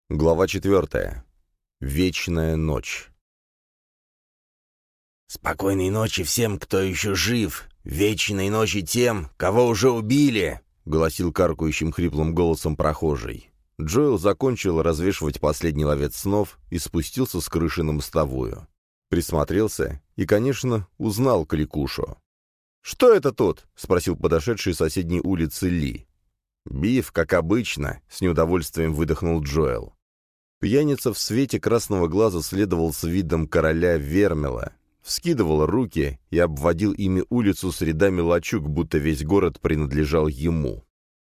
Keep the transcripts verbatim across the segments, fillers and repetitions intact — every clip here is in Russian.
Глава четвертая. Вечная ночь. «Спокойной ночи всем, кто еще жив! Вечной ночи тем, кого уже убили!» — голосил каркающим хриплым голосом прохожий. Джоэл закончил развешивать последний ловец снов и спустился с крыши на мостовую. Присмотрелся и, конечно, узнал кликушу. «Что это тут?» — спросил подошедший с соседней улицы Ли. «Биф, как обычно», — с неудовольствием выдохнул Джоэл. Пьяница в свете красного глаза следовал с видом короля Вермила, вскидывал руки и обводил ими улицу с рядами лачуг, будто весь город принадлежал ему.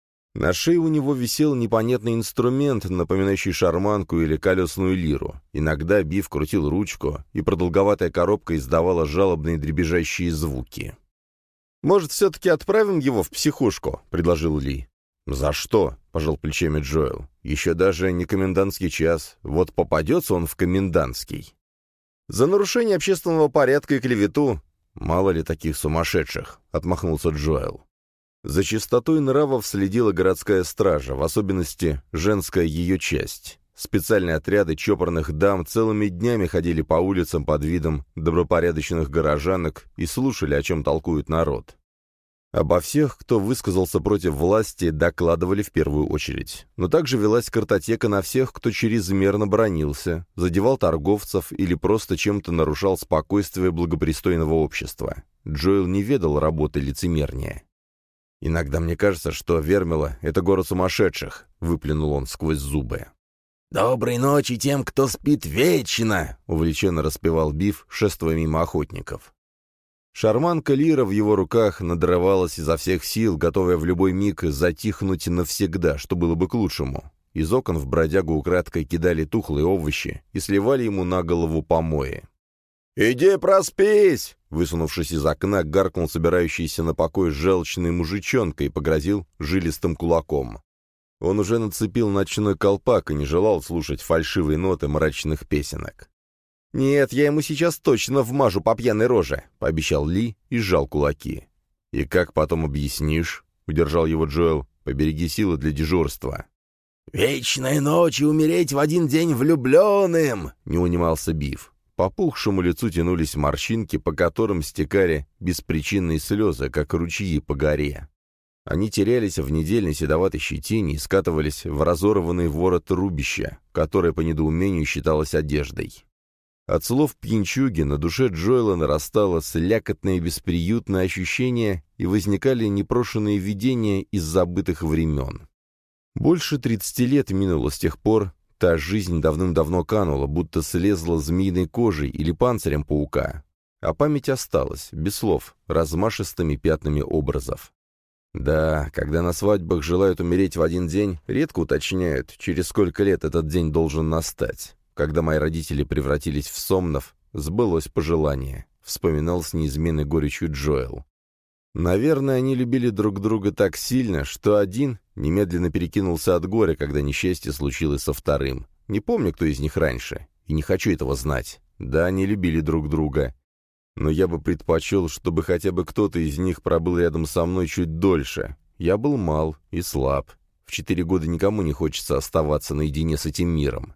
На шее у него висел непонятный инструмент, напоминающий шарманку или колесную лиру. Иногда Биф крутил ручку, и продолговатая коробка издавала жалобные дребезжащие звуки. «Может, все-таки отправим его в психушку?» — предложил Ли. «За что?» — пожал плечами Джоэл. «Еще даже не комендантский час. Вот попадется он в комендантский». «За нарушение общественного порядка и клевету». «Мало ли таких сумасшедших», — отмахнулся Джоэл. За чистотой нравов следила городская стража, в особенности женская ее часть. Специальные отряды чопорных дам целыми днями ходили по улицам под видом добропорядочных горожанок и слушали, о чем толкует народ. Обо всех, кто высказался против власти, докладывали в первую очередь. Но также велась картотека на всех, кто чрезмерно бранился, задевал торговцев или просто чем-то нарушал спокойствие благопристойного общества. Джоэл не ведал работы лицемернее. «Иногда мне кажется, что Вермила — это город сумасшедших», — выплюнул он сквозь зубы. «Доброй ночи тем, кто спит вечно!» — увлеченно распевал Биф, шествуя мимо охотников. Шарманка лира в его руках надрывалась изо всех сил, готовая в любой миг затихнуть навсегда, что было бы к лучшему. Из окон в бродягу украдкой кидали тухлые овощи и сливали ему на голову помои. «Иди проспись!» — высунувшись из окна, гаркнул собирающийся на покой желчный мужичонка и погрозил жилистым кулаком. Он уже нацепил ночной колпак и не желал слушать фальшивые ноты мрачных песенок. «Нет, я ему сейчас точно вмажу по пьяной роже», — пообещал Ли и сжал кулаки. «И как потом объяснишь?» — удержал его Джоэл. «Побереги силы для дежурства». «Вечной ночи умереть в один день влюбленным!» — не унимался Биф. По пухшему лицу тянулись морщинки, по которым стекали беспричинные слезы, как ручьи по горе. Они терялись в недельной седоватой щетине и скатывались в разорванный ворот рубища, которое по недоумению считалось одеждой. От слов пьянчуги на душе Джоэла нарастало слякотное бесприютное ощущение, и возникали непрошенные видения из забытых времен. Больше тридцати лет минуло с тех пор, та жизнь давным-давно канула, будто слезла змеиной кожей или панцирем паука, а память осталась, без слов, размашистыми пятнами образов. Да, когда на свадьбах желают умереть в один день, редко уточняют, через сколько лет этот день должен настать. Когда мои родители превратились в сомнов, сбылось пожелание, вспоминал с неизменной горечью Джоэл. Наверное, они любили друг друга так сильно, что один немедленно перекинулся от горя, когда несчастье случилось со вторым. Не помню, кто из них раньше, и не хочу этого знать. Да, они любили друг друга. Но я бы предпочел, чтобы хотя бы кто-то из них пробыл рядом со мной чуть дольше. Я был мал и слаб. В четыре года никому не хочется оставаться наедине с этим миром.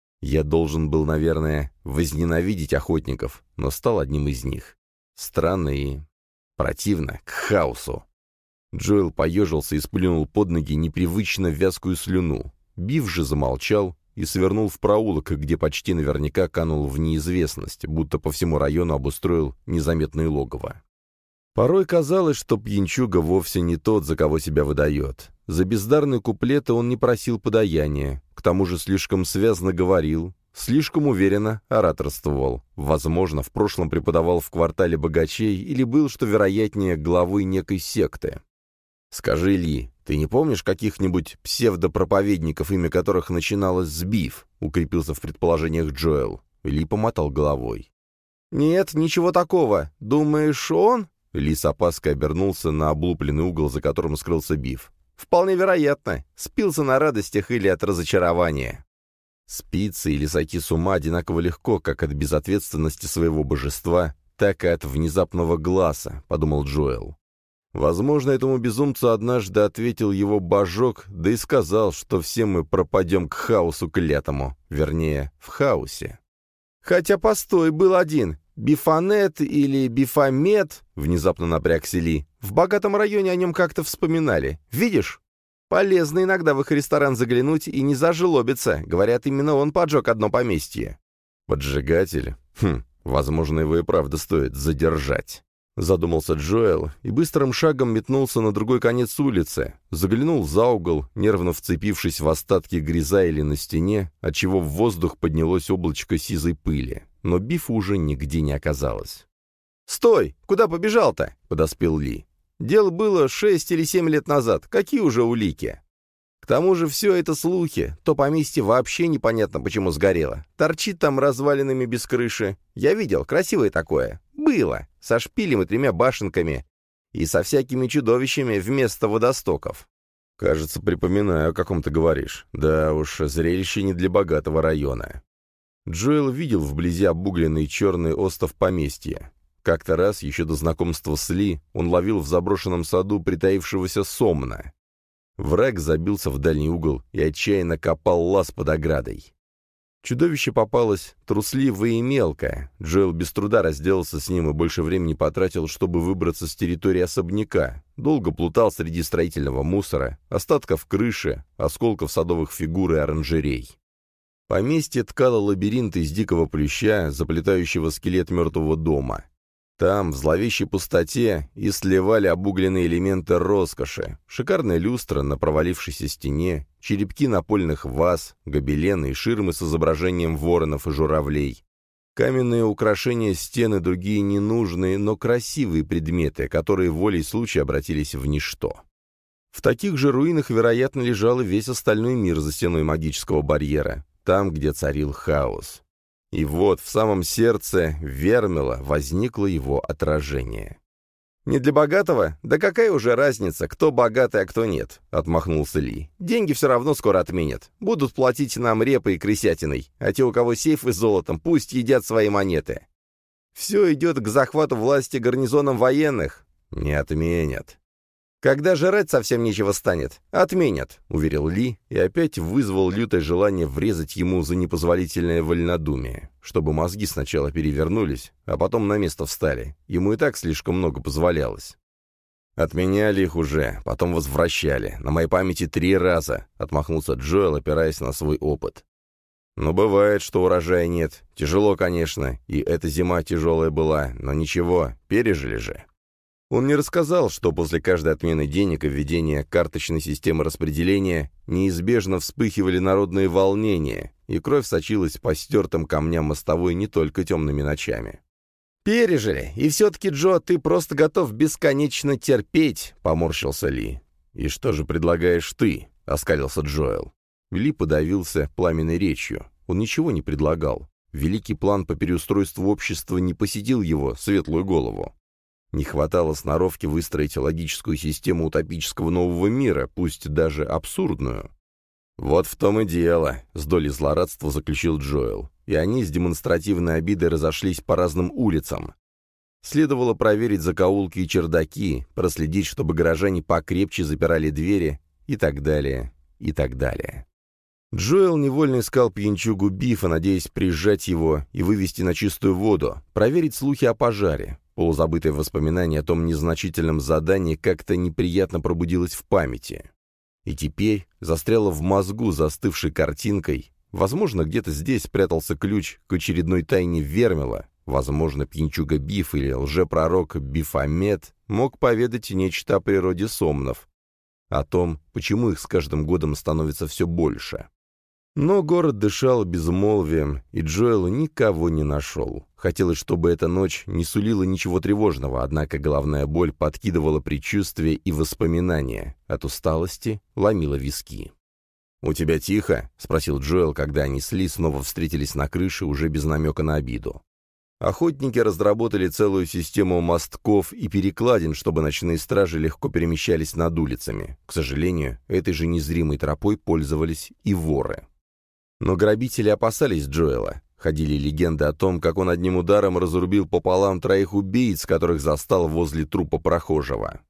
Я должен был, наверное, возненавидеть охотников, но стал одним из них. Странно и противно, к хаосу. Джоэл поежился и сплюнул под ноги непривычно вязкую слюну. Биф же замолчал и свернул в проулок, где почти наверняка канул в неизвестность, будто по всему району обустроил незаметное логово. Порой казалось, что пьянчуга вовсе не тот, за кого себя выдает. За бездарные куплеты он не просил подаяния, к тому же слишком связно говорил, слишком уверенно ораторствовал. Возможно, в прошлом преподавал в квартале богачей или был, что вероятнее, главой некой секты. «Скажи, Ли, ты не помнишь каких-нибудь псевдопроповедников, имя которых начиналось с Биф?» — укрепился в предположениях Джоэл. Ли помотал головой. «Нет, ничего такого. Думаешь, он?» Ли с опаской обернулся на облупленный угол, за которым скрылся Биф. «Вполне вероятно. Спился на радостях или от разочарования». Спиться или сойти с ума одинаково легко, как от безответственности своего божества, так и от внезапного глаза, — подумал Джоэл. Возможно, этому безумцу однажды ответил его божок, да и сказал, что все мы пропадем к хаосу клятому, вернее, в хаосе. «Хотя, постой, был один. Бифанет или Бифамет», — внезапно напрягся Ли. «В богатом районе о нем как-то вспоминали. Видишь? Полезно иногда в их ресторан заглянуть и не зажлобиться. Говорят, именно он поджег одно поместье». «Поджигатель? Хм, возможно, его и правда стоит задержать». Задумался Джоэл и быстрым шагом метнулся на другой конец улицы, заглянул за угол, нервно вцепившись в остатки грязайли на стене, отчего в воздух поднялось облачко сизой пыли, но Бифа уже нигде не оказалось. «Стой! Куда побежал-то?» — подоспел Ли. «Дело было шесть или семь лет назад. Какие уже улики?» «К тому же все это слухи. То поместье вообще непонятно, почему сгорело. Торчит там развалинами без крыши. Я видел, красивое такое. Было. Со шпилем и тремя башенками. И со всякими чудовищами вместо водостоков». «Кажется, припоминаю, о каком ты говоришь. Да уж, зрелище не для богатого района». Джоэл видел вблизи обугленный черный остов поместья. Как-то раз, еще до знакомства с Ли, он ловил в заброшенном саду притаившегося сомна. Враг забился в дальний угол и отчаянно копал лаз под оградой. Чудовище попалось трусливое и мелкое. Джоэл без труда разделался с ним и больше времени потратил, чтобы выбраться с территории особняка. Долго плутал среди строительного мусора, остатков крыши, осколков садовых фигур и оранжерей. Поместье ткало лабиринт из дикого плюща, заплетающего скелет мертвого дома. Там, в зловещей пустоте, и сливали обугленные элементы роскоши, шикарная люстра на провалившейся стене, черепки напольных ваз, гобелены и ширмы с изображением воронов и журавлей, каменные украшения стен и другие ненужные, но красивые предметы, которые волей случая обратились в ничто. В таких же руинах, вероятно, лежал и весь остальной мир за стеной магического барьера, там, где царил хаос. И вот в самом сердце Вермила возникло его отражение. «Не для богатого? Да какая уже разница, кто богатый, а кто нет?» — отмахнулся Ли. «Деньги все равно скоро отменят. Будут платить нам репой и крысятиной, а те, у кого сейфы с золотом, пусть едят свои монеты. Все идет к захвату власти гарнизоном военных. Не отменят. Когда жрать совсем нечего станет, отменят», — уверил Ли, и опять вызвал лютое желание врезать ему за непозволительное вольнодумие, чтобы мозги сначала перевернулись, а потом на место встали. Ему и так слишком много позволялось. «Отменяли их уже, потом возвращали. На моей памяти три раза», — отмахнулся Джоэл, опираясь на свой опыт. «Но бывает, что урожая нет. Тяжело, конечно, и эта зима тяжелая была, но ничего, пережили же». Он не рассказал, что после каждой отмены денег и введения карточной системы распределения неизбежно вспыхивали народные волнения, и кровь сочилась по стертым камням мостовой не только темными ночами. «Пережили, и все-таки, Джо, ты просто готов бесконечно терпеть», — поморщился Ли. «И что же предлагаешь ты?» — оскалился Джоэл. Ли подавился пламенной речью. Он ничего не предлагал. Великий план по переустройству общества не посетил его светлую голову. Не хватало сноровки выстроить логическую систему утопического нового мира, пусть даже абсурдную. «Вот в том и дело», — с долей злорадства заключил Джоэл, и они с демонстративной обидой разошлись по разным улицам. Следовало проверить закоулки и чердаки, проследить, чтобы горожане покрепче запирали двери и так далее, и так далее. Джоэл невольно искал пьянчугу Бифа, надеясь прижать его и вывести на чистую воду, проверить слухи о пожаре. Полузабытое воспоминание о том незначительном задании как-то неприятно пробудилось в памяти. И теперь застряло в мозгу застывшей картинкой. Возможно, где-то здесь спрятался ключ к очередной тайне Вермила. Возможно, пьянчуга Биф или лжепророк Бифамет мог поведать нечто о природе сомнов, о том, почему их с каждым годом становится все больше. Но город дышал безмолвием, и Джоэл никого не нашел. Хотелось, чтобы эта ночь не сулила ничего тревожного, однако головная боль подкидывала предчувствия и воспоминания. От усталости ломила виски. «У тебя тихо?» — спросил Джоэл, когда они с Ли снова встретились на крыше, уже без намека на обиду. Охотники разработали целую систему мостков и перекладин, чтобы ночные стражи легко перемещались над улицами. К сожалению, этой же незримой тропой пользовались и воры. Но грабители опасались Джоэла. Ходили легенды о том, как он одним ударом разрубил пополам троих убийц, которых застал возле трупа прохожего.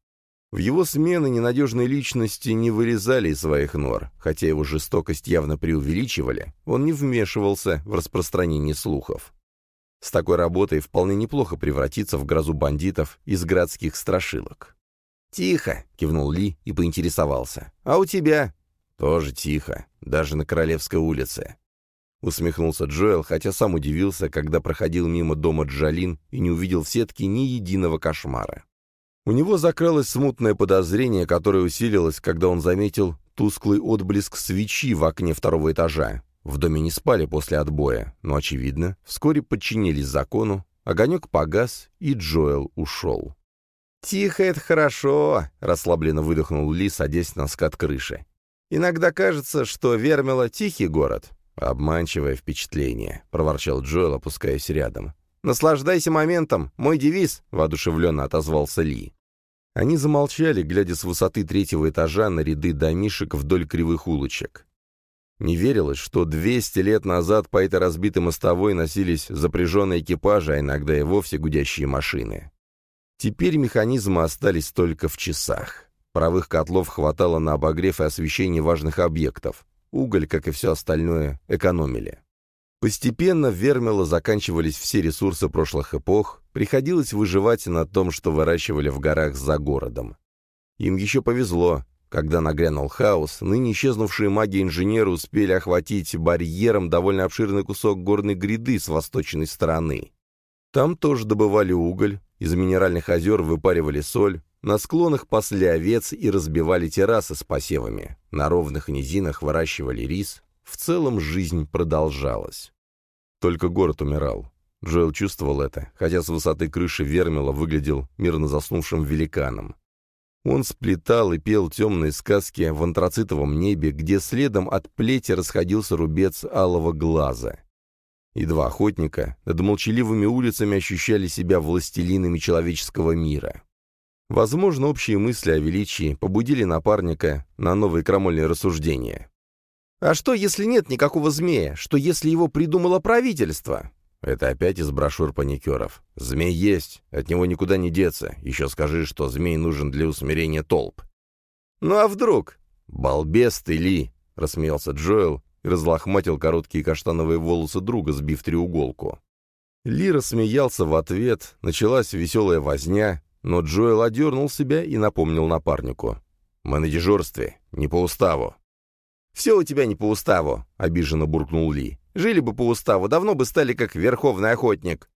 В его смены ненадежные личности не вылезали из своих нор, хотя его жестокость явно преувеличивали, он не вмешивался в распространение слухов. С такой работой вполне неплохо превратиться в грозу бандитов из городских страшилок. «Тихо!» — кивнул Ли и поинтересовался. «А у тебя?» «Тоже тихо, даже на Королевской улице». Усмехнулся Джоэл, хотя сам удивился, когда проходил мимо дома Джалин и не увидел в сетке ни единого кошмара. У него закралось смутное подозрение, которое усилилось, когда он заметил тусклый отблеск свечи в окне второго этажа. В доме не спали после отбоя, но, очевидно, вскоре подчинились закону, огонек погас, и Джоэл ушел. «Тихо, это хорошо», — расслабленно выдохнул Ли, садясь на скат крыши. «Иногда кажется, что Вермила — тихий город». «Обманчивое впечатление», — проворчал Джоэл, опускаясь рядом. «Наслаждайся моментом, мой девиз», — воодушевленно отозвался Ли. Они замолчали, глядя с высоты третьего этажа на ряды домишек вдоль кривых улочек. Не верилось, что двести лет назад по этой разбитой мостовой носились запряженные экипажи, а иногда и вовсе гудящие машины. Теперь механизмы остались только в часах. Паровых котлов хватало на обогрев и освещение важных объектов. Уголь, как и все остальное, экономили. Постепенно в Вермила заканчивались все ресурсы прошлых эпох, приходилось выживать на том, что выращивали в горах за городом. Им еще повезло. Когда нагрянул хаос, ныне исчезнувшие маги-инженеры успели охватить барьером довольно обширный кусок горной гряды с восточной стороны. Там тоже добывали уголь, из минеральных озер выпаривали соль, на склонах пасли овец и разбивали террасы с посевами, на ровных низинах выращивали рис. В целом жизнь продолжалась. Только город умирал. Джоэл чувствовал это, хотя с высоты крыши Вермила выглядел мирно заснувшим великаном. Он сплетал и пел темные сказки в антрацитовом небе, где следом от плети расходился рубец алого глаза. И два охотника над молчаливыми улицами ощущали себя властелинами человеческого мира. Возможно, общие мысли о величии побудили напарника на новые крамольные рассуждения. «А что, если нет никакого змея? Что, если его придумало правительство?» Это опять из брошюр паникеров. «Змей есть, от него никуда не деться. Еще скажи, что змей нужен для усмирения толп». «Ну а вдруг?» «Балбес ты, Ли!» — рассмеялся Джоэл и разлохматил короткие каштановые волосы друга, сбив треуголку. Ли рассмеялся в ответ, началась веселая возня, но Джоэл одернул себя и напомнил напарнику. «Мы на дежурстве, не по уставу». «Все у тебя не по уставу», — обиженно буркнул Ли. «Жили бы по уставу, давно бы стали как верховный охотник».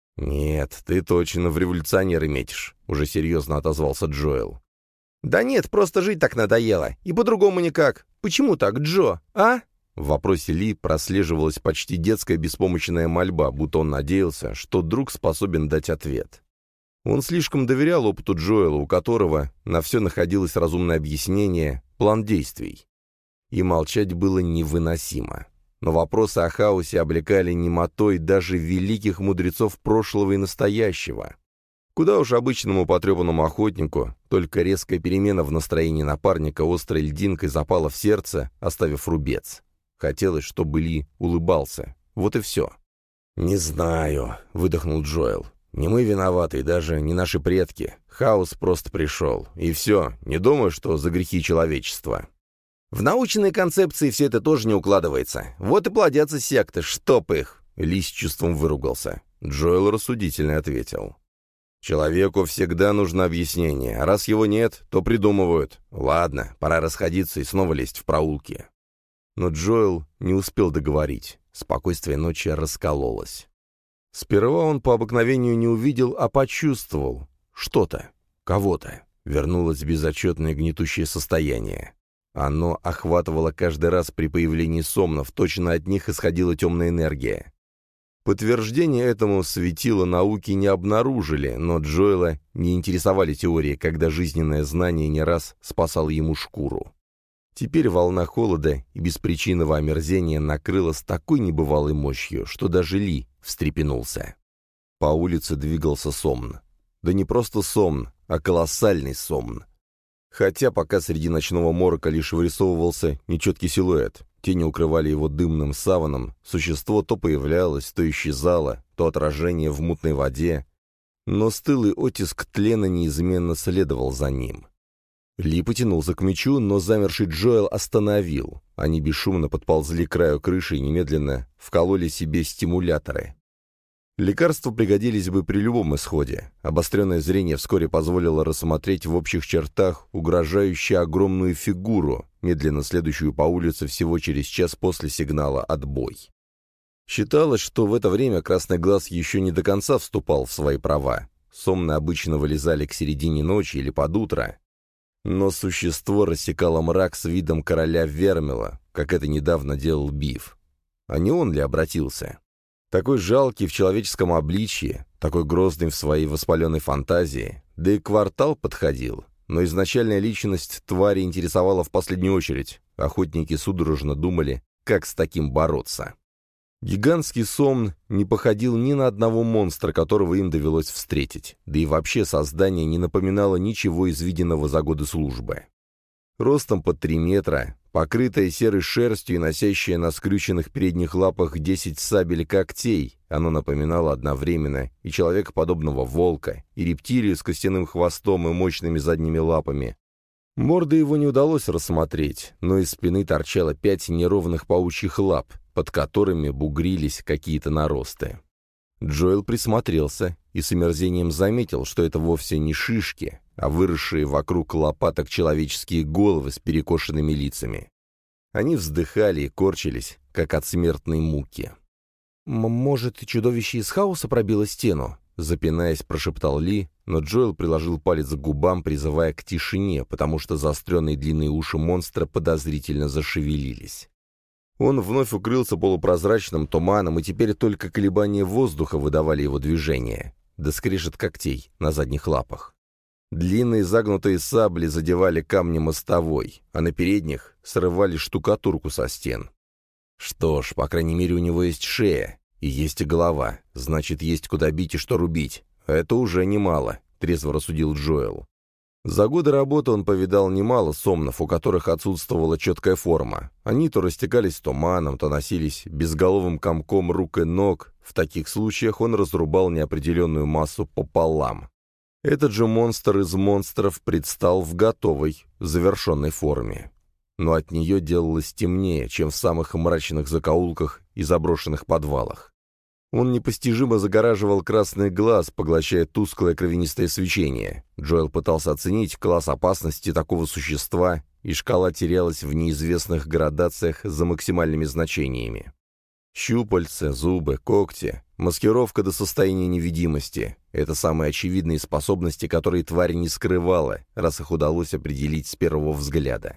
«Нет, ты точно в революционеры метишь», — уже серьезно отозвался Джоэл. «Да нет, просто жить так надоело. И по-другому никак. Почему так, Джо, а?» В вопросе Ли прослеживалась почти детская беспомощная мольба, будто он надеялся, что друг способен дать ответ. Он слишком доверял опыту Джоэла, у которого на все находилось разумное объяснение, план действий. И молчать было невыносимо. Но вопросы о хаосе облекали немотой даже великих мудрецов прошлого и настоящего. Куда уж обычному потрепанному охотнику, только резкая перемена в настроении напарника острой льдинкой запала в сердце, оставив рубец. Хотелось, чтобы Ли улыбался. Вот и все. «Не знаю», — выдохнул Джоэл. «Не мы виноваты, и даже не наши предки. Хаос просто пришел. И все. Не думаю, что за грехи человечества». «В научной концепции все это тоже не укладывается. Вот и плодятся секты, чтоб их!» Ли с чувством выругался. Джоэл рассудительно ответил. «Человеку всегда нужно объяснение, а раз его нет, то придумывают. Ладно, пора расходиться и снова лезть в проулки». Но Джоэл не успел договорить. Спокойствие ночи раскололось. Сперва он по обыкновению не увидел, а почувствовал. Что-то, кого-то. Вернулось безотчетное гнетущее состояние. Оно охватывало каждый раз при появлении сомнов, точно от них исходила темная энергия. Подтверждение этому светила науки не обнаружили, но Джоэла не интересовали теории, когда жизненное знание не раз спасало ему шкуру. Теперь волна холода и беспричинного омерзения накрыла с такой небывалой мощью, что даже Ли встрепенулся. По улице двигался Сомн. Да не просто Сомн, а колоссальный Сомн. Хотя пока среди ночного морока лишь вырисовывался нечеткий силуэт, тени укрывали его дымным саваном, существо то появлялось, то исчезало, то отражение в мутной воде, но стылый оттиск тлена неизменно следовал за ним. Ли потянулся к мечу, но замерший Джоэл остановил. Они бесшумно подползли к краю крыши и немедленно вкололи себе стимуляторы. Лекарства пригодились бы при любом исходе. Обостренное зрение вскоре позволило рассмотреть в общих чертах угрожающую огромную фигуру, медленно следующую по улице всего через час после сигнала «Отбой». Считалось, что в это время красный глаз еще не до конца вступал в свои права. Сомны обычно вылезали к середине ночи или под утро. Но существо рассекало мрак с видом короля Вермила, как это недавно делал Биф. А не он ли обратился? Такой жалкий в человеческом обличье, такой грозный в своей воспаленной фантазии, да и квартал подходил. Но изначальная личность твари интересовала в последнюю очередь. Охотники судорожно думали, как с таким бороться. Гигантский сомн не походил ни на одного монстра, которого им довелось встретить, да и вообще создание не напоминало ничего из виденного за годы службы. Ростом под три метра, покрытое серой шерстью и носящее на скрюченных передних лапах десять сабель когтей, оно напоминало одновременно и человекоподобного волка, и рептилию с костяным хвостом и мощными задними лапами. Морды его не удалось рассмотреть, но из спины торчало пять неровных паучьих лап, под которыми бугрились какие-то наросты. Джоэл присмотрелся и с омерзением заметил, что это вовсе не шишки, а выросшие вокруг лопаток человеческие головы с перекошенными лицами. Они вздыхали и корчились, как от смертной муки. «Может, чудовище из хаоса пробило стену?» — запинаясь, прошептал Ли, но Джоэл приложил палец к губам, призывая к тишине, потому что заостренные длинные уши монстра подозрительно зашевелились. Он вновь укрылся полупрозрачным туманом, и теперь только колебания воздуха выдавали его движение, да скрежет когтей на задних лапах. Длинные загнутые сабли задевали камни мостовой, а на передних срывали штукатурку со стен. Что ж, по крайней мере, у него есть шея, и есть и голова, значит, есть куда бить и что рубить. Это уже немало, трезво рассудил Джоэл. За годы работы он повидал немало сомнов, у которых отсутствовала четкая форма. Они то растекались туманом, то носились безголовым комком рук и ног. В таких случаях он разрубал неопределенную массу пополам. Этот же монстр из монстров предстал в готовой, завершенной форме. Но от нее делалось темнее, чем в самых мрачных закоулках и заброшенных подвалах. Он непостижимо загораживал красный глаз, поглощая тусклое кровянистое свечение. Джоэл пытался оценить класс опасности такого существа, и шкала терялась в неизвестных градациях за максимальными значениями. Щупальца, зубы, когти, маскировка до состояния невидимости — это самые очевидные способности, которые тварь не скрывала, раз их удалось определить с первого взгляда.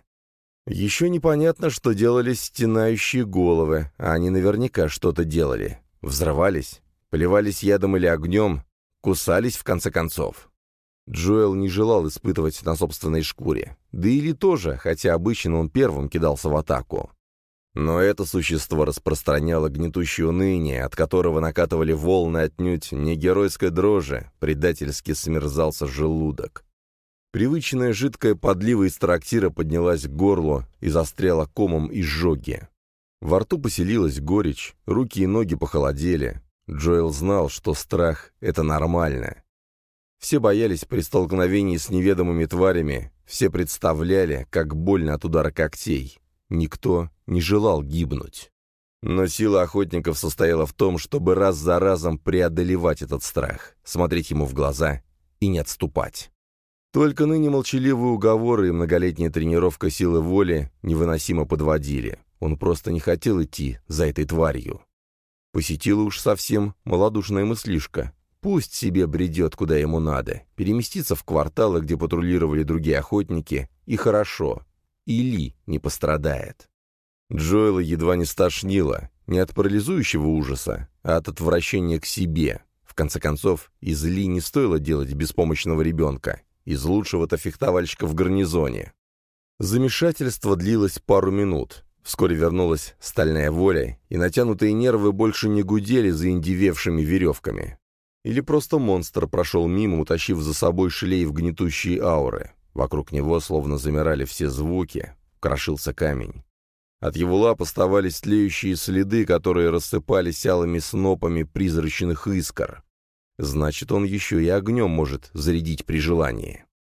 Еще непонятно, что делали стенающие головы, а они наверняка что-то делали. Взрывались, поливались ядом или огнем, кусались в конце концов. Джоэл не желал испытывать на собственной шкуре. Да и Ли тоже, хотя обычно он первым кидался в атаку. Но это существо распространяло гнетущее уныние, от которого накатывали волны отнюдь не геройской дрожи, предательски смерзался желудок. Привычная жидкая подлива из трактира поднялась к горлу и застряла комом изжоги. Во рту поселилась горечь, руки и ноги похолодели. Джоэл знал, что страх — это нормально. Все боялись при столкновении с неведомыми тварями, все представляли, как больно от удара когтей. Никто не желал гибнуть. Но сила охотников состояла в том, чтобы раз за разом преодолевать этот страх, смотреть ему в глаза и не отступать. Только ныне молчаливые уговоры и многолетняя тренировка силы воли невыносимо подводили. Он просто не хотел идти за этой тварью. Посетила уж совсем малодушная мыслишка. Пусть себе бредет, куда ему надо. Переместиться в кварталы, где патрулировали другие охотники, и хорошо. И Ли не пострадает. Джоэла едва не стошнило. Не от парализующего ужаса, а от отвращения к себе. В конце концов, из Ли не стоило делать беспомощного ребенка. Из лучшего-то фехтовальщика в гарнизоне. Замешательство длилось пару минут. Вскоре вернулась стальная воля, и натянутые нервы больше не гудели заиндевевшими веревками. Или просто монстр прошел мимо, утащив за собой шлейф гнетущей ауры. Вокруг него словно замирали все звуки, крошился камень. От его лап оставались тлеющие следы, которые рассыпались алыми снопами призрачных искр. Значит, он еще и огнем может зарядить при желании.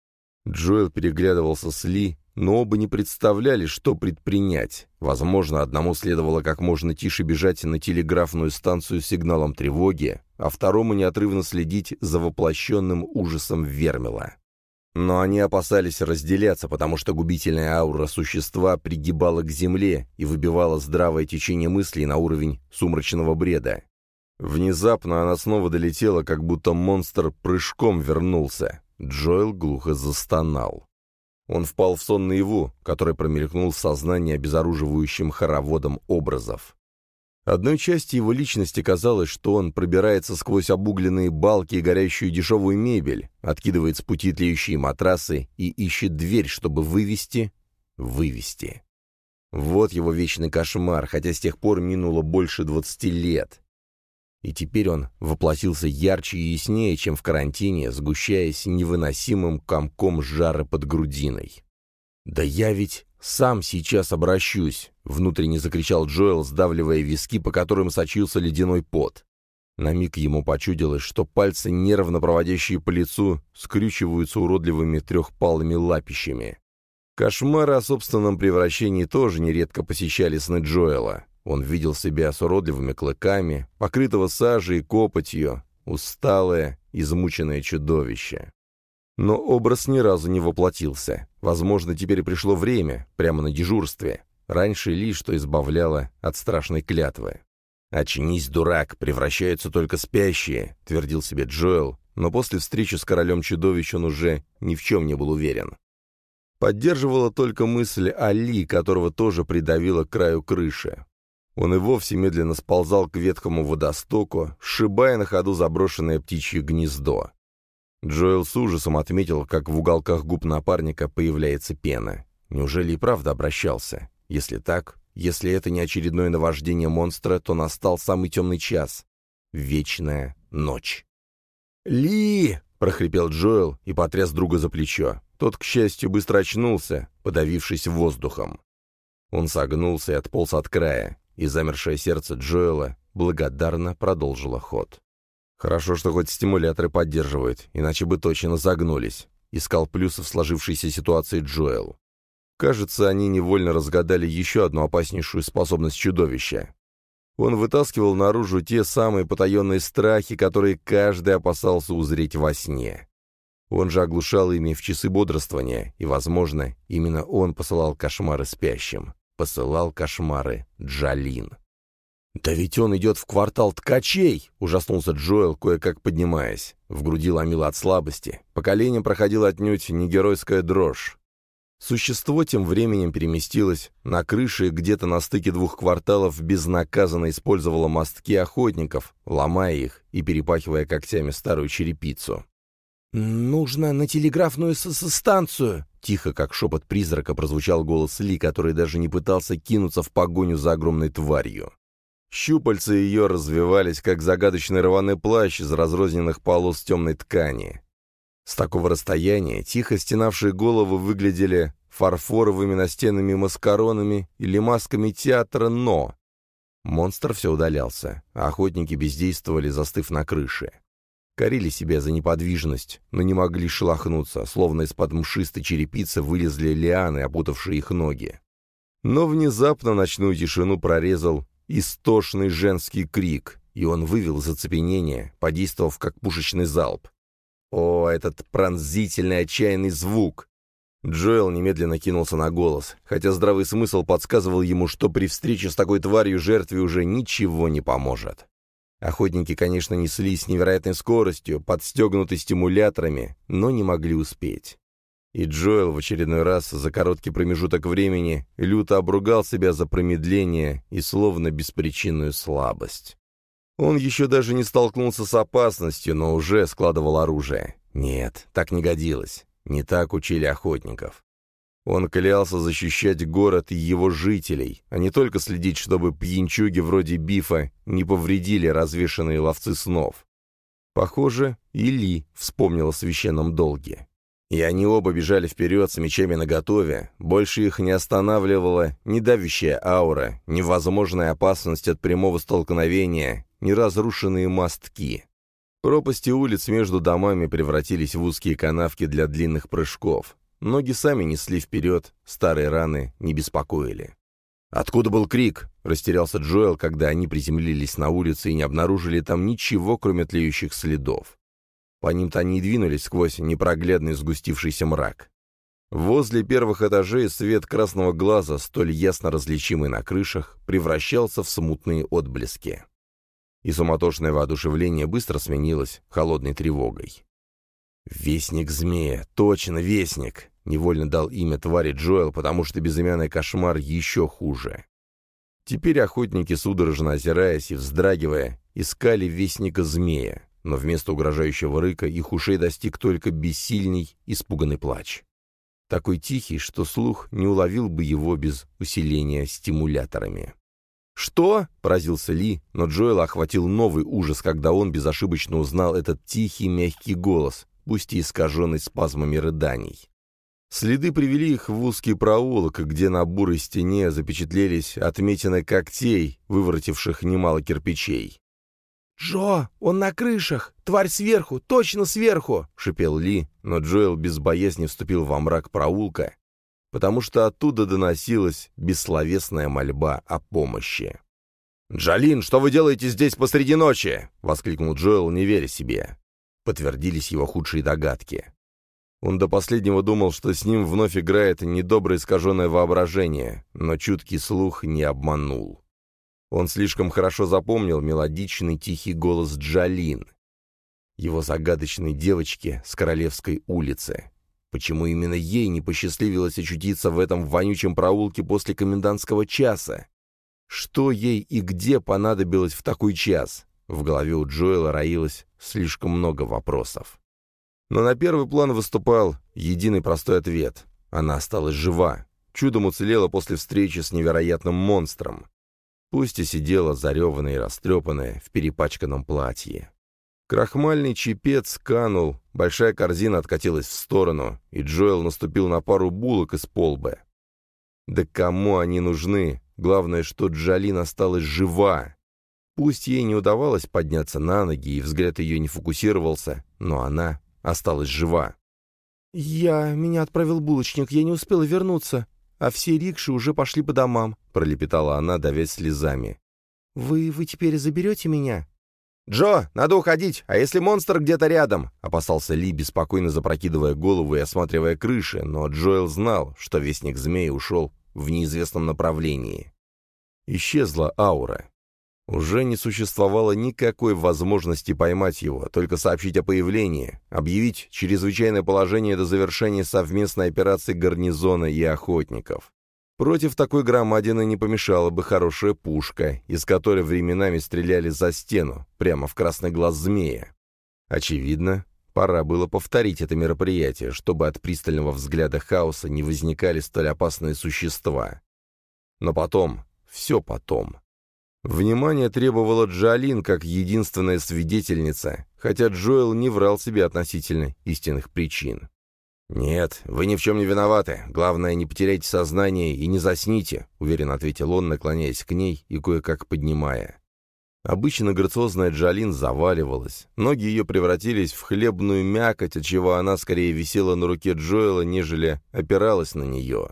Джоэл переглядывался с Ли, но оба не представляли, что предпринять. Возможно, одному следовало как можно тише бежать на телеграфную станцию с сигналом тревоги, а второму неотрывно следить за воплощенным ужасом Вермила. Но они опасались разделяться, потому что губительная аура существа пригибала к земле и выбивала здравое течение мыслей на уровень сумрачного бреда. Внезапно она снова долетела, как будто монстр прыжком вернулся. Джоэл глухо застонал. Он впал в сон наяву, который промелькнул в сознании обезоруживающим хороводом образов. Одной части его личности казалось, что он пробирается сквозь обугленные балки и горящую дешевую мебель, откидывает с пути тлеющие матрасы и ищет дверь, чтобы вывести... вывести. Вот его вечный кошмар, хотя с тех пор минуло больше двадцати лет. И теперь он воплотился ярче и яснее, чем в карантине, сгущаясь невыносимым комком жара под грудиной. «Да я ведь сам сейчас обращусь!» — внутренне закричал Джоэл, сдавливая виски, по которым сочился ледяной пот. На миг ему почудилось, что пальцы, нервно проводящие по лицу, скрючиваются уродливыми трехпалыми лапищами. Кошмары о собственном превращении тоже нередко посещали сны Джоэла. Он видел себя с уродливыми клыками, покрытого сажей и копотью, усталое, измученное чудовище. Но образ ни разу не воплотился. Возможно, теперь пришло время, прямо на дежурстве. Раньше Ли, что избавляло от страшной клятвы. «Очнись, дурак, превращаются только спящие», — твердил себе Джоэл, но после встречи с королем чудовищ он уже ни в чем не был уверен. Поддерживала только мысль о Ли, которого тоже придавило к краю крыши. Он и вовсе медленно сползал к ветхому водостоку, сшибая на ходу заброшенное птичье гнездо. Джоэл с ужасом отметил, как в уголках губ напарника появляется пена. Неужели и правда обращался? Если так, если это не очередное наваждение монстра, то настал самый темный час. Вечная ночь. «Ли!» — прохрипел Джоэл и потряс друга за плечо. Тот, к счастью, быстро очнулся, подавившись воздухом. Он согнулся и отполз от края, и замершее сердце Джоэла благодарно продолжило ход. Хорошо, что хоть стимуляторы поддерживают, иначе бы точно загнулись. Искал плюсы в сложившейся ситуации Джоэл. Кажется, они невольно разгадали еще одну опаснейшую способность чудовища. Он вытаскивал наружу те самые потаенные страхи, которые каждый опасался узреть во сне. Он же оглушал ими в часы бодрствования, и, возможно, именно он посылал кошмары спящим. Посылал кошмары Джалин. «Да ведь он идет в квартал ткачей!» — ужаснулся Джоэл, кое-как поднимаясь. В груди ломило от слабости. По коленям проходила отнюдь не геройская дрожь. Существо тем временем переместилось на крыше и где-то на стыке двух кварталов безнаказанно использовало мостки охотников, ломая их и перепахивая когтями старую черепицу. «Нужно на телеграфную станцию!» Тихо, как шепот призрака, прозвучал голос Ли, который даже не пытался кинуться в погоню за огромной тварью. Щупальца ее развивались, как загадочный рваный плащ из разрозненных полос темной ткани. С такого расстояния тихо стенавшие головы выглядели фарфоровыми настенными маскаронами или масками театра «Но». Монстр все удалялся, а охотники бездействовали, застыв на крыше. Корили себя за неподвижность, но не могли шелохнуться, словно из-под мшистой черепицы вылезли лианы, опутавшие их ноги. Но внезапно ночную тишину прорезал истошный женский крик, и он вывел из оцепенения, подействовав как пушечный залп. О, этот пронзительный отчаянный звук! Джоэл немедленно кинулся на голос, хотя здравый смысл подсказывал ему, что при встрече с такой тварью жертве уже ничего не поможет. Охотники, конечно, неслись с невероятной скоростью, подстегнуты стимуляторами, но не могли успеть. И Джоэл в очередной раз за короткий промежуток времени люто обругал себя за промедление и словно беспричинную слабость. Он еще даже не столкнулся с опасностью, но уже складывал оружие. Нет, так не годилось. Не так учили охотников. Он клялся защищать город и его жителей, а не только следить, чтобы пьянчуги вроде Бифа не повредили развешанные ловцы снов. Похоже, и Ли вспомнил о священном долге. И они оба бежали вперед с мечами наготове. Больше их не останавливала ни давящая аура, ни возможная опасность от прямого столкновения, ни разрушенные мостки. Пропасти улиц между домами превратились в узкие канавки для длинных прыжков. Ноги сами несли вперед, старые раны не беспокоили. «Откуда был крик?» — растерялся Джоэл, когда они приземлились на улице и не обнаружили там ничего, кроме тлеющих следов. По ним-то они и двинулись сквозь непроглядный сгустившийся мрак. Возле первых этажей свет красного глаза, столь ясно различимый на крышах, превращался в смутные отблески. И суматошное воодушевление быстро сменилось холодной тревогой. «Вестник змея! Точно, вестник!» — невольно дал имя твари Джоэл, потому что безымянный кошмар еще хуже. Теперь охотники, судорожно озираясь и вздрагивая, искали вестника змея, но вместо угрожающего рыка их ушей достиг только бессильный, испуганный плач. Такой тихий, что слух не уловил бы его без усиления стимуляторами. «Что?» — поразился Ли, но Джоэла охватил новый ужас, когда он безошибочно узнал этот тихий, мягкий голос, пусть и искаженный спазмами рыданий. Следы привели их в узкий проулок, где на бурой стене запечатлелись отметины когтей, выворотивших немало кирпичей. «Джо, он на крышах! Тварь сверху! Точно сверху!» — шипел Ли, но Джоэл без боязни вступил во мрак проулка, потому что оттуда доносилась бессловесная мольба о помощи. «Джалин, что вы делаете здесь посреди ночи?» — воскликнул Джоэл, не веря себе. Подтвердились его худшие догадки. Он до последнего думал, что с ним вновь играет недоброе искаженное воображение, но чуткий слух не обманул. Он слишком хорошо запомнил мелодичный тихий голос Джалин, его загадочной девочки с Королевской улицы. Почему именно ей не посчастливилось очутиться в этом вонючем проулке после комендантского часа? Что ей и где понадобилось в такой час? В голове у Джоэла роилось слишком много вопросов. Но на первый план выступал единый простой ответ. Она осталась жива, чудом уцелела после встречи с невероятным монстром. Пусть и сидела зареванная и растрепанная в перепачканном платье. Крахмальный чепец канул, большая корзина откатилась в сторону, и Джоэл наступил на пару булок из полбы. Да кому они нужны? Главное, что Джалин осталась жива. Пусть ей не удавалось подняться на ноги, и взгляд ее не фокусировался, но она осталась жива. «Я... Меня отправил булочник, я не успела вернуться, а все рикши уже пошли по домам», — пролепетала она, давясь слезами. «Вы... вы теперь заберете меня?» «Джо, надо уходить, а если монстр где-то рядом?» — опасался Ли, беспокойно запрокидывая голову и осматривая крыши, но Джоэл знал, что вестник змеи ушел в неизвестном направлении. Исчезла аура. Уже не существовало никакой возможности поймать его, только сообщить о появлении, объявить чрезвычайное положение до завершения совместной операции гарнизона и охотников. Против такой громадины не помешала бы хорошая пушка, из которой временами стреляли за стену, прямо в красный глаз змея. Очевидно, пора было повторить это мероприятие, чтобы от пристального взгляда хаоса не возникали столь опасные существа. Но потом, все потом. Внимание требовала Джалин как единственная свидетельница, хотя Джоэл не врал себе относительно истинных причин. «Нет, вы ни в чем не виноваты. Главное, не потеряйте сознание и не засните», — уверенно ответил он, наклоняясь к ней и кое-как поднимая. Обычно грациозная Джалин заваливалась. Ноги ее превратились в хлебную мякоть, отчего она скорее висела на руке Джоэла, нежели опиралась на нее.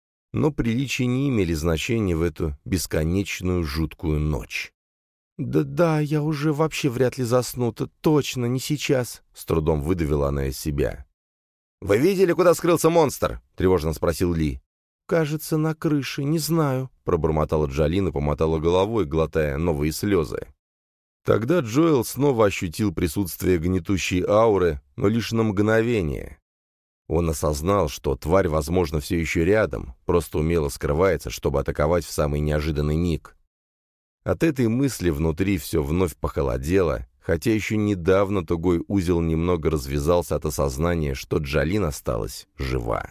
Но приличия не имели значения в эту бесконечную жуткую ночь. «Да-да, я уже вообще вряд ли засну, то точно, не сейчас», — с трудом выдавила она из себя. «Вы видели, куда скрылся монстр?» — тревожно спросил Ли. «Кажется, на крыше, не знаю», — пробормотала Джалин и помотала головой, глотая новые слезы. Тогда Джоэл снова ощутил присутствие гнетущей ауры, но лишь на мгновение. Он осознал, что тварь, возможно, все еще рядом, просто умело скрывается, чтобы атаковать в самый неожиданный миг. От этой мысли внутри все вновь похолодело, хотя еще недавно тугой узел немного развязался от осознания, что Джалин осталась жива.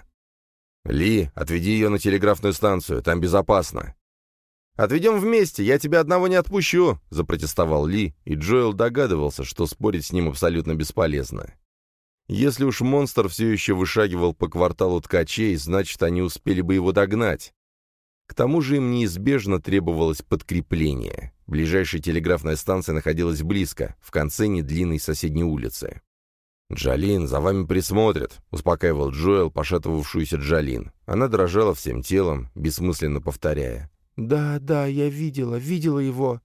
«Ли, отведи ее на телеграфную станцию, там безопасно». «Отведем вместе, я тебя одного не отпущу», — запротестовал Ли, и Джоэл догадывался, что спорить с ним абсолютно бесполезно. Если уж монстр все еще вышагивал по кварталу ткачей, значит, они успели бы его догнать. К тому же им неизбежно требовалось подкрепление. Ближайшая телеграфная станция находилась близко, в конце недлинной соседней улицы. «Джалин, за вами присмотрят», — успокаивал Джоэл пошатывавшуюся Джалин. Она дрожала всем телом, бессмысленно повторяя: «Да, да, я видела, видела его».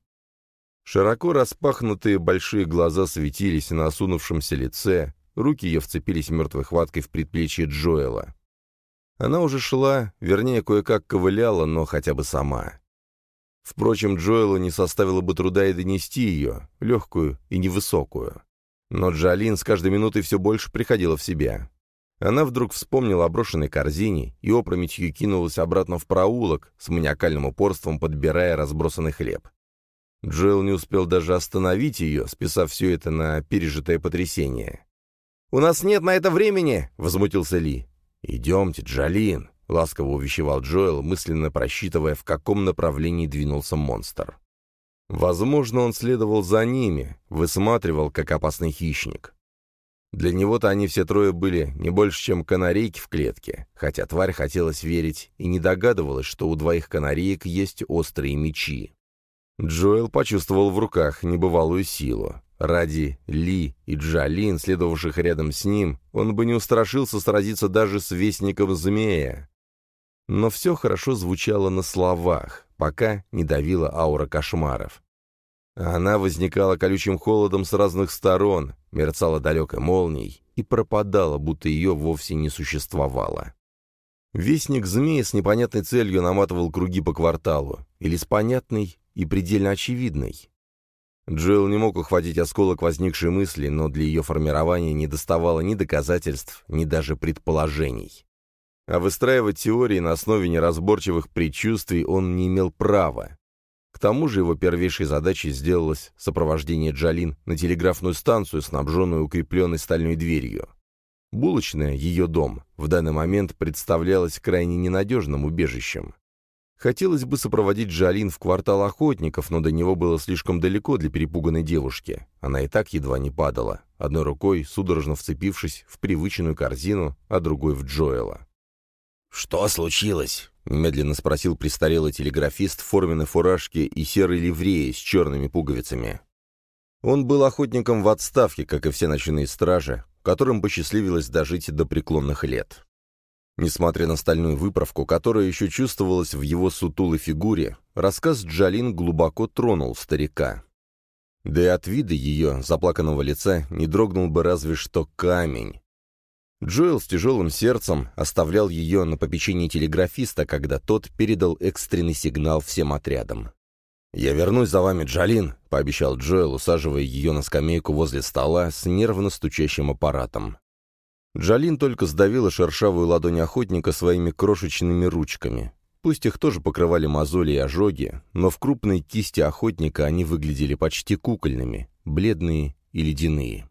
Широко распахнутые большие глаза светились на осунувшемся лице, руки ее вцепились мертвой хваткой в предплечье Джоэла. Она уже шла, вернее, кое-как ковыляла, но хотя бы сама. Впрочем, Джоэлу не составило бы труда и донести ее, легкую и невысокую. Но Джалин с каждой минутой все больше приходила в себя. Она вдруг вспомнила о брошенной корзине и опрометью кинулась обратно в проулок, с маниакальным упорством подбирая разбросанный хлеб. Джоэл не успел даже остановить ее, списав все это на пережитое потрясение. «У нас нет на это времени!» — возмутился Ли. «Идемте, Джалин!» — ласково увещевал Джоэл, мысленно просчитывая, в каком направлении двинулся монстр. Возможно, он следовал за ними, высматривал, как опасный хищник. Для него-то они все трое были не больше, чем канарейки в клетке, хотя тварь хотелось верить и не догадывалась, что у двоих канареек есть острые мечи. Джоэл почувствовал в руках небывалую силу. Ради Ли и Джалин, следовавших рядом с ним, он бы не устрашился сразиться даже с вестником змея. Но все хорошо звучало на словах, пока не давила аура кошмаров. Она возникала колючим холодом с разных сторон, мерцала далекой молнией и пропадала, будто ее вовсе не существовало. Вестник змея с непонятной целью наматывал круги по кварталу, или с понятной и предельно очевидной. Джоэл не мог ухватить осколок возникшей мысли, но для ее формирования не доставало ни доказательств, ни даже предположений. А выстраивать теории на основе неразборчивых предчувствий он не имел права. К тому же его первейшей задачей сделалось сопровождение Джалин на телеграфную станцию, снабженную укрепленной стальной дверью. Булочная, ее дом, в данный момент представлялась крайне ненадежным убежищем. Хотелось бы сопроводить Джалин в квартал охотников, но до него было слишком далеко для перепуганной девушки. Она и так едва не падала, одной рукой судорожно вцепившись в привычную корзину, а другой в Джоэла. «Что случилось?» — немедленно спросил престарелый телеграфист в форменной фуражке и серой ливрее с черными пуговицами. Он был охотником в отставке, как и все ночные стражи, которым посчастливилось дожить до преклонных лет. Несмотря на стальную выправку, которая еще чувствовалась в его сутулой фигуре, рассказ Джалин глубоко тронул старика. Да и от вида ее заплаканного лица не дрогнул бы разве что камень. Джоэл с тяжелым сердцем оставлял ее на попечении телеграфиста, когда тот передал экстренный сигнал всем отрядам. «Я вернусь за вами, Джалин», — пообещал Джоэл, усаживая ее на скамейку возле стола с нервно стучащим аппаратом. Джалин только сдавила шершавую ладонь охотника своими крошечными ручками. Пусть их тоже покрывали мозоли и ожоги, но в крупной кисти охотника они выглядели почти кукольными, бледные и ледяные.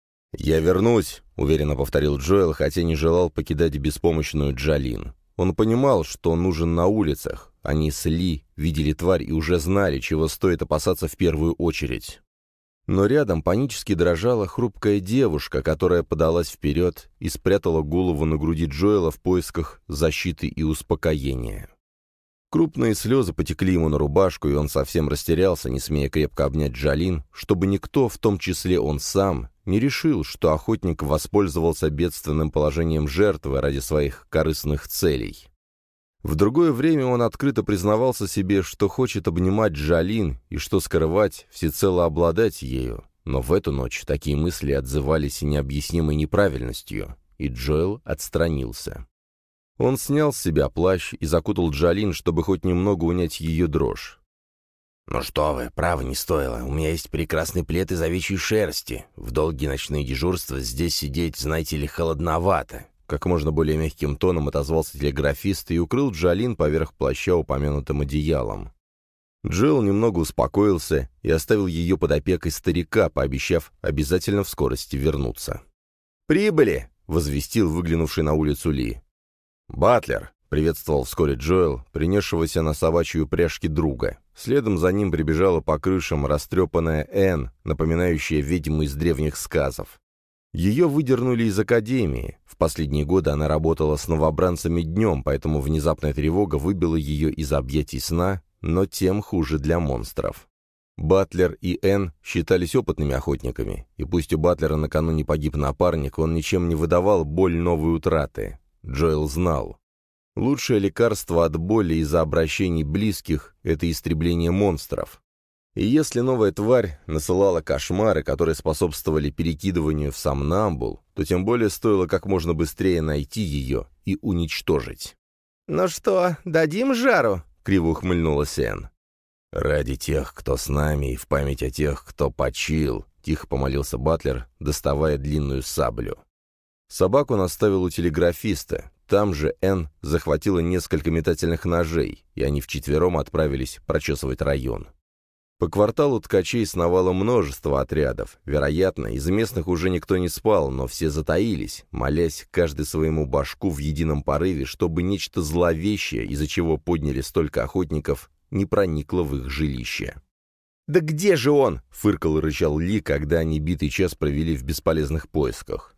«Я вернусь», — уверенно повторил Джоэл, хотя не желал покидать беспомощную Джалин. Он понимал, что нужен на улицах. Они с Ли видели тварь и уже знали, чего стоит опасаться в первую очередь. Но рядом панически дрожала хрупкая девушка, которая подалась вперед и спрятала голову на груди Джоэла в поисках защиты и успокоения. Крупные слезы потекли ему на рубашку, и он совсем растерялся, не смея крепко обнять Джалин, чтобы никто, в том числе он сам, не решил, что охотник воспользовался бедственным положением жертвы ради своих корыстных целей. В другое время он открыто признавался себе, что хочет обнимать Джалин и что скрывать, всецело обладать ею, но в эту ночь такие мысли отзывались необъяснимой неправильностью, и Джоэл отстранился. Он снял с себя плащ и закутал Джалин, чтобы хоть немного унять ее дрожь. «Ну что вы, право не стоило. У меня есть прекрасный плед из овечьей шерсти. В долгие ночные дежурства здесь сидеть, знаете ли, холодновато». Как можно более мягким тоном отозвался телеграфист и укрыл Джалин поверх плаща упомянутым одеялом. Джилл немного успокоился и оставил ее под опекой старика, пообещав обязательно в скорости вернуться. «Прибыли!» — возвестил выглянувший на улицу Ли. «Батлер!» — приветствовал вскоре Джоэл, принесшегося на собачью упряжке друга. Следом за ним прибежала по крышам растрепанная Энн, напоминающая ведьму из древних сказов. Ее выдернули из академии. В последние годы она работала с новобранцами днем, поэтому внезапная тревога выбила ее из объятий сна, но тем хуже для монстров. Батлер и Энн считались опытными охотниками, и пусть у Батлера накануне погиб напарник, он ничем не выдавал боль новой утраты. Джоэл знал. Лучшее лекарство от боли из-за обращений близких — это истребление монстров. И если новая тварь насылала кошмары, которые способствовали перекидыванию в сомнамбул, то тем более стоило как можно быстрее найти ее и уничтожить. «Ну что, дадим жару?» — криво ухмыльнулась Энн. «Ради тех, кто с нами, и в память о тех, кто почил», — тихо помолился Батлер, доставая длинную саблю. Собаку он оставил у телеграфиста. Там же Энн захватила несколько метательных ножей, и они вчетвером отправились прочесывать район. По кварталу ткачей сновало множество отрядов. Вероятно, из местных уже никто не спал, но все затаились, молясь каждый своему башку в едином порыве, чтобы нечто зловещее, из-за чего подняли столько охотников, не проникло в их жилище. «Да где же он?» — фыркал и рычал Ли, когда они битый час провели в бесполезных поисках.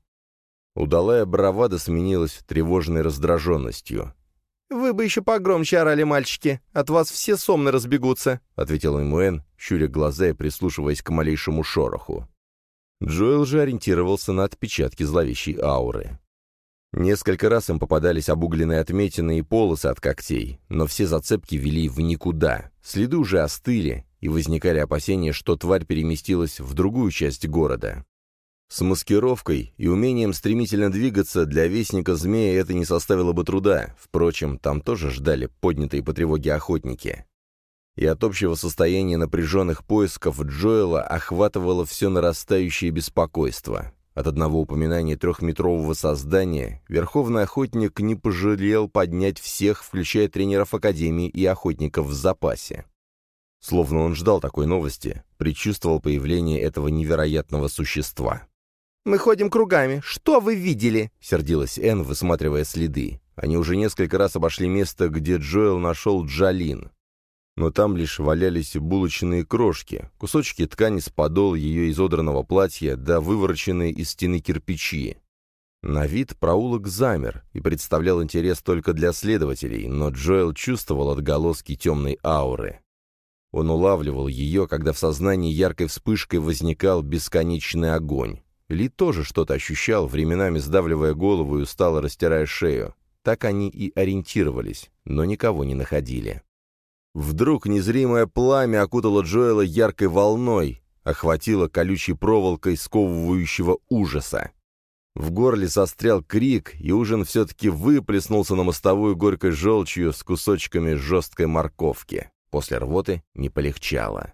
Удалая бравада сменилась тревожной раздраженностью. «Вы бы еще погромче орали, мальчики, от вас все сонно разбегутся», — ответила ему Энн, щуря глаза и прислушиваясь к малейшему шороху. Джоэл же ориентировался на отпечатки зловещей ауры. Несколько раз им попадались обугленные отметины и полосы от когтей, но все зацепки вели в никуда, следы уже остыли, и возникали опасения, что тварь переместилась в другую часть города. С маскировкой и умением стремительно двигаться для вестника змея это не составило бы труда, впрочем, там тоже ждали поднятые по тревоге охотники. И от общего состояния напряженных поисков Джоэла охватывало все нарастающее беспокойство. От одного упоминания трехметрового создания верховный охотник не пожалел поднять всех, включая тренеров Академии и охотников в запасе. Словно он ждал такой новости, предчувствовал появление этого невероятного существа. «Мы ходим кругами. Что вы видели?» — сердилась Энн, высматривая следы. Они уже несколько раз обошли место, где Джоэл нашел Джалин. Но там лишь валялись булочные крошки, кусочки ткани с подола ее изодранного платья да вывороченные из стены кирпичи. На вид проулок замер и представлял интерес только для следователей, но Джоэл чувствовал отголоски темной ауры. Он улавливал ее, когда в сознании яркой вспышкой возникал бесконечный огонь. Ли тоже что-то ощущал, временами сдавливая голову и устало растирая шею. Так они и ориентировались, но никого не находили. Вдруг незримое пламя окутало Джоэла яркой волной, охватило колючей проволокой сковывающего ужаса. В горле застрял крик, и ужин все-таки выплеснулся на мостовую горькой желчью с кусочками жесткой морковки. После рвоты не полегчало.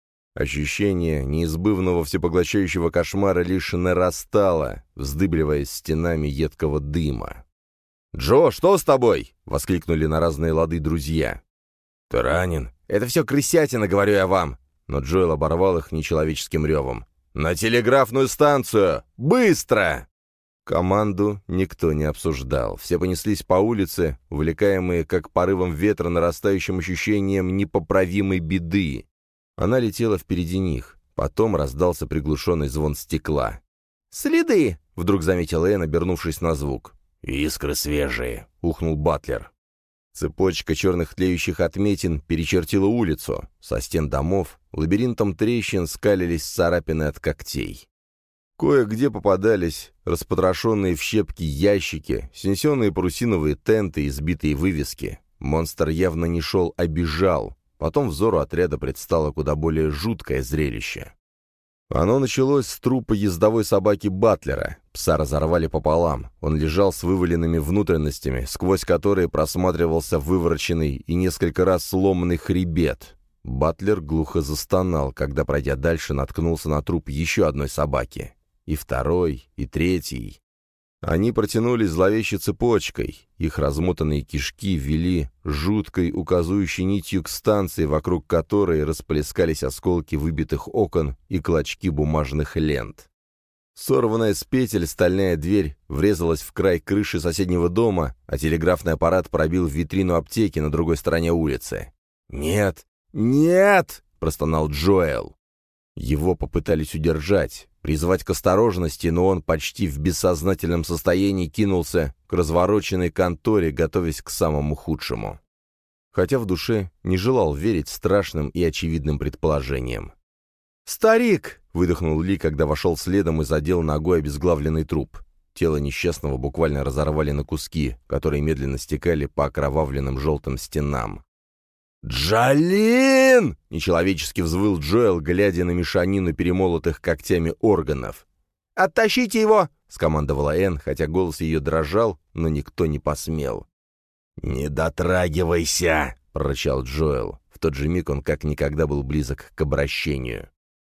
Ощущение неизбывного всепоглощающего кошмара лишь нарастало, вздыбливаясь стенами едкого дыма. «Джо, что с тобой?» — воскликнули на разные лады друзья. «Ты ранен?» «Это все крысятина, говорю я вам!» Но Джоэл оборвал их нечеловеческим ревом. «На телеграфную станцию! Быстро!» Команду никто не обсуждал. Все понеслись по улице, увлекаемые как порывом ветра нарастающим ощущением непоправимой беды. Она летела впереди них. Потом раздался приглушенный звон стекла. «Следы!» — вдруг заметила Энн, обернувшись на звук. «Искры свежие!» — ухнул Батлер. Цепочка черных тлеющих отметин перечертила улицу. Со стен домов лабиринтом трещин скалились царапины от когтей. Кое-где попадались распотрошенные в щепки ящики, снесенные парусиновые тенты и сбитые вывески. Монстр явно не шел, а бежал. Потом взору отряда предстало куда более жуткое зрелище. Оно началось с трупа ездовой собаки Батлера. Пса разорвали пополам. Он лежал с вываленными внутренностями, сквозь которые просматривался вывороченный и несколько раз сломанный хребет. Батлер глухо застонал, когда, пройдя дальше, наткнулся на труп еще одной собаки. И второй, и третий. Они протянулись зловещей цепочкой. Их размотанные кишки вели жуткой указующей нитью к станции, вокруг которой расплескались осколки выбитых окон и клочки бумажных лент. Сорванная с петель стальная дверь врезалась в край крыши соседнего дома, а телеграфный аппарат пробил витрину аптеки на другой стороне улицы. «Нет! Нет!» — простонал Джоэл. Его попытались удержать, призвать к осторожности, но он почти в бессознательном состоянии кинулся к развороченной конторе, готовясь к самому худшему. хотя в душе не желал верить страшным и очевидным предположениям. «Старик!» — выдохнул Ли, когда вошел следом и задел ногой обезглавленный труп. Тело несчастного буквально разорвали на куски, которые медленно стекали по окровавленным желтым стенам. «Джалин!» — нечеловечески взвыл Джоэл, глядя на мешанину перемолотых когтями органов. «Оттащите его!» — скомандовала Энн, хотя голос ее дрожал, но никто не посмел. «Не дотрагивайся!» — прорычал Джоэл. В тот же миг он как никогда был близок к обращению.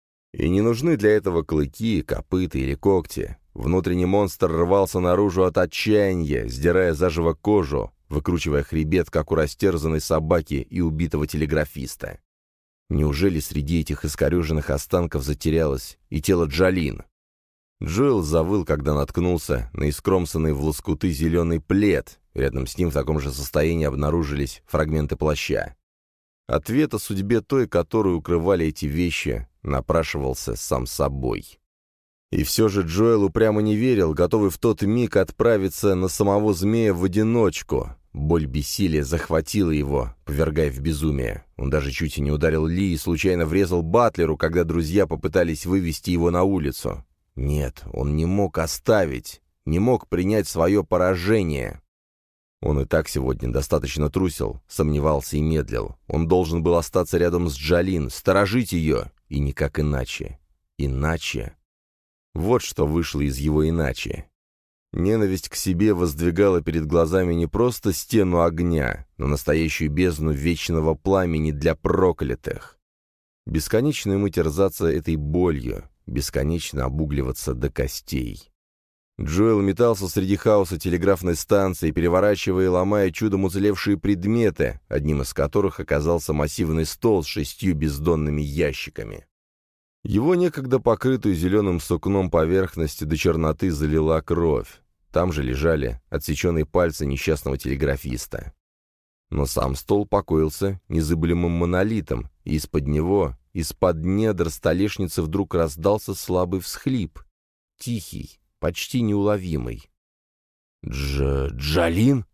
И не нужны для этого клыки, копыта или когти. Внутренний монстр рвался наружу от отчаяния, сдирая заживо кожу, выкручивая хребет, как у растерзанной собаки и убитого телеграфиста. Неужели среди этих искореженных останков затерялось и тело Джалин? Джоэл завыл, когда наткнулся на искромсанный в лоскуты зеленый плед. Рядом с ним в таком же состоянии обнаружились фрагменты плаща. Ответ о судьбе той, которую укрывали эти вещи, напрашивался сам собой. И все же Джоэл упрямо не верил, готовый в тот миг отправиться на самого змея в одиночку. Боль бессилия захватила его, повергая в безумие. Он даже чуть и не ударил Ли и случайно врезал Батлеру, когда друзья попытались вывести его на улицу. Нет, он не мог оставить, не мог принять свое поражение. Он и так сегодня достаточно трусил, сомневался и медлил. Он должен был остаться рядом с Джалин, сторожить ее, и никак иначе. Иначе... Вот что вышло из его иначе. Ненависть к себе воздвигала перед глазами не просто стену огня, но настоящую бездну вечного пламени для проклятых. Бесконечно ему терзаться этой болью, бесконечно обугливаться до костей. Джоэл метался среди хаоса телеграфной станции, переворачивая и ломая чудом уцелевшие предметы, одним из которых оказался массивный стол с шестью бездонными ящиками. Его некогда покрытую зеленым сукном поверхность до черноты залила кровь. Там же лежали отсеченные пальцы несчастного телеграфиста. Но сам стол покоился незыблемым монолитом, и из-под него, из-под недр столешницы вдруг раздался слабый всхлип. Тихий, почти неуловимый. «Дж... Джалин?»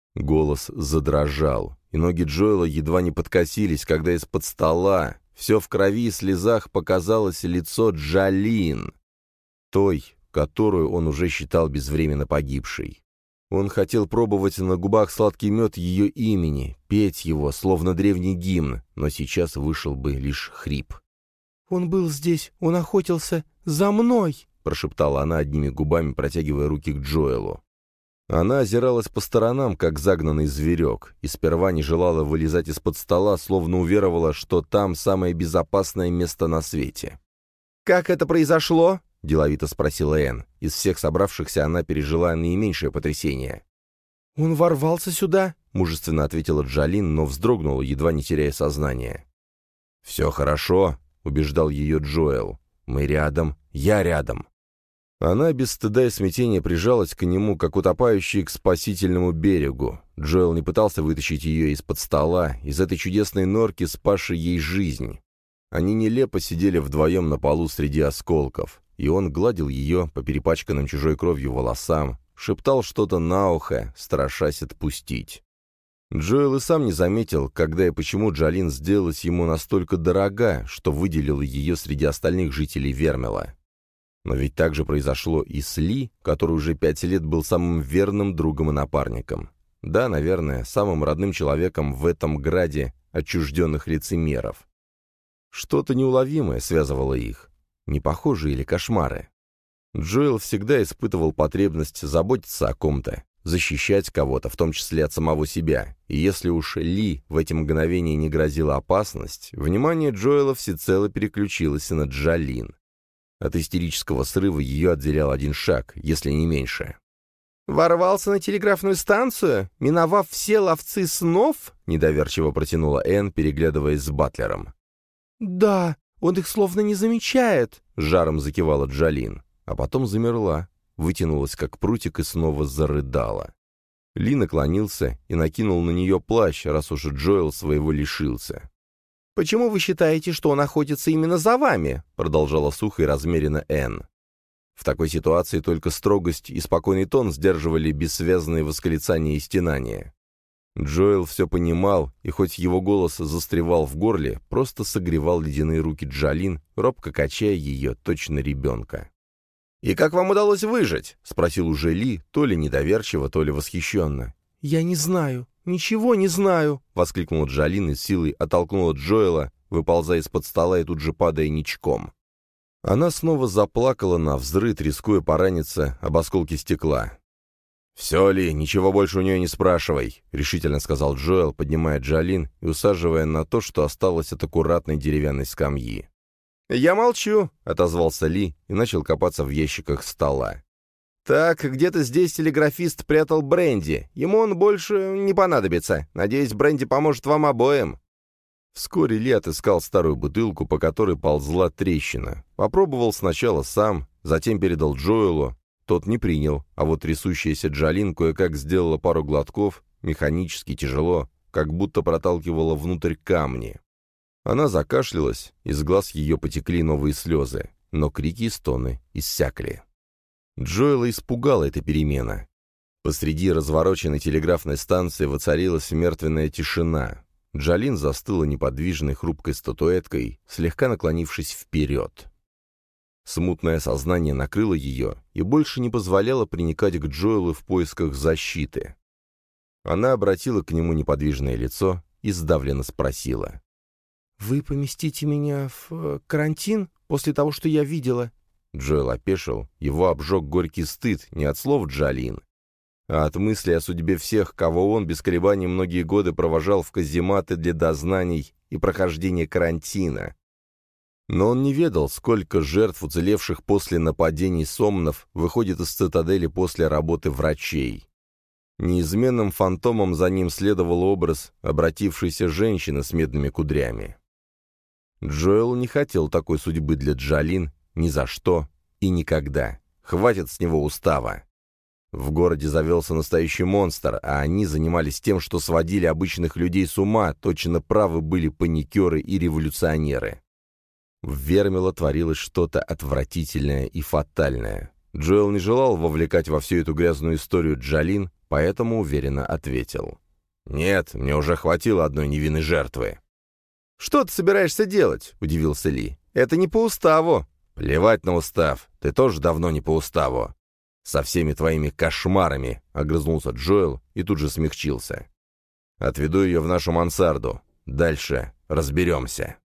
Голос задрожал, и ноги Джоэла едва не подкосились, когда из-под стола, все в крови и слезах, показалось лицо Джалин, той, которую он уже считал безвременно погибшей. Он хотел пробовать на губах сладкий мед ее имени, петь его, словно древний гимн, но сейчас вышел бы лишь хрип. «Он был здесь, он охотился за мной!» — прошептала она одними губами, протягивая руки к Джоэлу. Она озиралась по сторонам, как загнанный зверек, и сперва не желала вылезать из-под стола, словно уверовала, что там самое безопасное место на свете. «Как это произошло?» — деловито спросила Энн. Из всех собравшихся она пережила наименьшее потрясение. «Он ворвался сюда?» — мужественно ответила Джалин, но вздрогнула, едва не теряя сознание. «Все хорошо», — убеждал ее Джоэл. «Мы рядом, я рядом». Она без стыда и смятения прижалась к нему, как утопающий к спасительному берегу. Джоэл не пытался вытащить ее из-под стола, из этой чудесной норки, спасшей ей жизнь. Они нелепо сидели вдвоем на полу среди осколков, и он гладил ее по перепачканным чужой кровью волосам, шептал что-то на ухо, страшась отпустить. Джоэл и сам не заметил, когда и почему Джалин сделалась ему настолько дорога, что выделила ее среди остальных жителей Вермела. Но ведь так же произошло и с Ли, который уже пять лет был самым верным другом и напарником. Да, наверное, самым родным человеком в этом граде отчужденных лицемеров. Что-то неуловимое связывало их. Непохожие или кошмары? Джоэл всегда испытывал потребность заботиться о ком-то, защищать кого-то, в том числе от самого себя. И если уж Ли в эти мгновения не грозила опасность, внимание Джоэла всецело переключилось на Джалин. От истерического срыва ее отделял один шаг, если не меньше. «Ворвался на телеграфную станцию, миновав все ловцы снов?» — недоверчиво протянула Энн, переглядываясь с Батлером. «Да, он их словно не замечает», — жаром закивала Джалин, а потом замерла, вытянулась как прутик и снова зарыдала. Ли наклонился и накинул на нее плащ, раз уж Джоэл своего лишился. «Почему вы считаете, что он охотится именно за вами?» — продолжала сухо и размеренно Энн. В такой ситуации только строгость и спокойный тон сдерживали бессвязные восклицания и стенания. Джоэл все понимал, и хоть его голос застревал в горле, просто согревал ледяные руки Джалин, робко качая ее, точно ребенка. «И как вам удалось выжить?» — спросил уже Ли, то ли недоверчиво, то ли восхищенно. «Я не знаю, ничего не знаю!» — воскликнула Джалин и с силой оттолкнула Джоэла, выползая из-под стола и тут же падая ничком. Она снова заплакала навзрыд, рискуя пораниться об осколки стекла. «Все ли, ничего больше у нее не спрашивай», — решительно сказал Джоэл, поднимая Джалин и усаживая на то, что осталось от аккуратной деревянной скамьи. «Я молчу», — отозвался Ли и начал копаться в ящиках стола. «Так, где-то здесь телеграфист прятал бренди. Ему он больше не понадобится. Надеюсь, бренди поможет вам обоим». Вскоре Ли отыскал старую бутылку, по которой ползла трещина. Попробовал сначала сам, затем передал Джоэлу. Тот не принял, а вот трясущаяся Джалин кое-как сделала пару глотков, механически тяжело, как будто проталкивала внутрь камни. Она закашлялась, из глаз ее потекли новые слезы, но крики и стоны иссякли. Джоэла испугала эта перемена. Посреди развороченной телеграфной станции воцарилась мертвенная тишина. Джалин застыла неподвижной хрупкой статуэткой, слегка наклонившись вперед. Смутное сознание накрыло ее и больше не позволяло приникать к Джоэлу в поисках защиты. Она обратила к нему неподвижное лицо и сдавленно спросила. «Вы поместите меня в э, карантин после того, что я видела?» Джоэл опешил, его обжег горький стыд не от слов Джалин, а от мысли о судьбе всех, кого он без колебаний многие годы провожал в казематы для дознаний и прохождения карантина. Но он не ведал, сколько жертв, уцелевших после нападений сомнов, выходит из цитадели после работы врачей. Неизменным фантомом за ним следовал образ обратившейся женщины с медными кудрями. Джоэл не хотел такой судьбы для Джалин ни за что и никогда. Хватит с него устава. В городе завелся настоящий монстр, а они занимались тем, что сводили обычных людей с ума, точно правы были паникеры и революционеры. В Вермило творилось что-то отвратительное и фатальное. Джоэл не желал вовлекать во всю эту грязную историю Джалин, поэтому уверенно ответил. «Нет, мне уже хватило одной невинной жертвы». «Что ты собираешься делать?» — удивился Ли. «Это не по уставу». «Плевать на устав. Ты тоже давно не по уставу. Со всеми твоими кошмарами», — огрызнулся Джоэл и тут же смягчился. «Отведу ее в нашу мансарду. Дальше разберемся».